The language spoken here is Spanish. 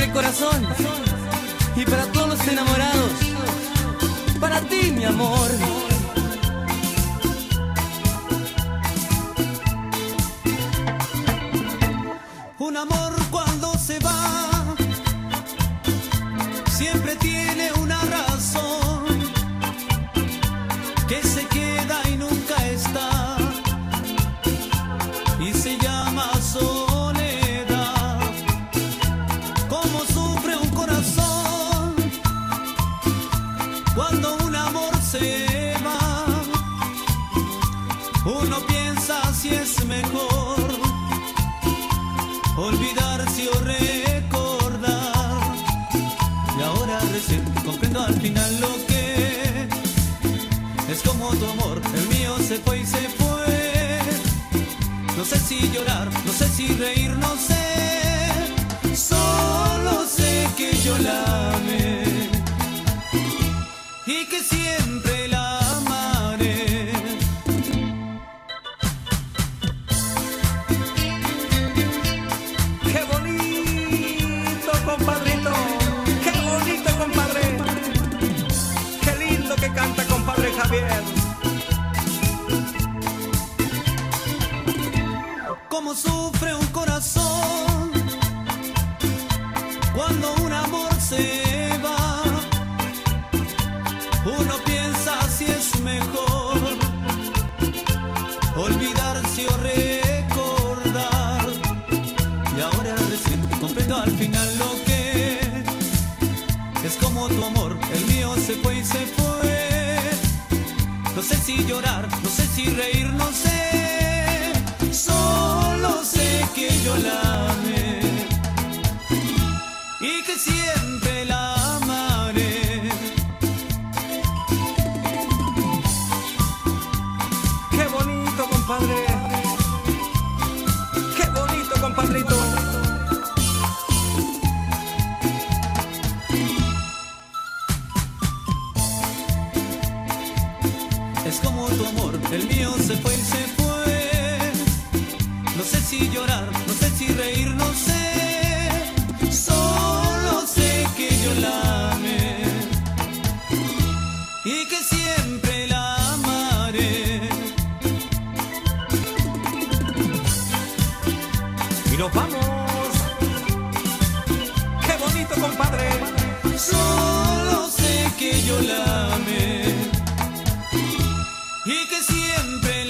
corazón y para todos los enamorados, para ti, mi amor. Un amor cuando se va siempre tiene una razón, que se queda y nunca está, y se llama soledad. Cómo sufre un corazón cuando un amor se va. Uno piensa si es mejor olvidarse o recordar, y ahora recién comprendo al final lo que es como tu amor. El mío se fue y se fue. No sé si llorar, no sé si reír, no sé. Solo sé que yo la amé y que siempre la amaré. ¡Qué bonito, compadrito! ¡Qué bonito, compadre! ¡Qué lindo que canta, compadre Javier! Cómo sufre un corazón cuando un amor se va. Uno piensa si es mejor olvidarse o recordar, y ahora recién comprendo al final lo que es como tu amor. El mío se fue y se fue. No sé si llorar, no sé si reír, no sé. Solo sé que yo la amé y que siempre la amaré. ¡Qué bonito, compadre! ¡Qué bonito, compadrito! Es como tu amor, el mío se fue y se fue. No sé si llorar, no sé si reír, no sé. Solo sé que yo la amé y que siempre la amaré. ¡Y nos vamos! ¡Qué bonito, compadre! Solo sé que yo la amé y que siempre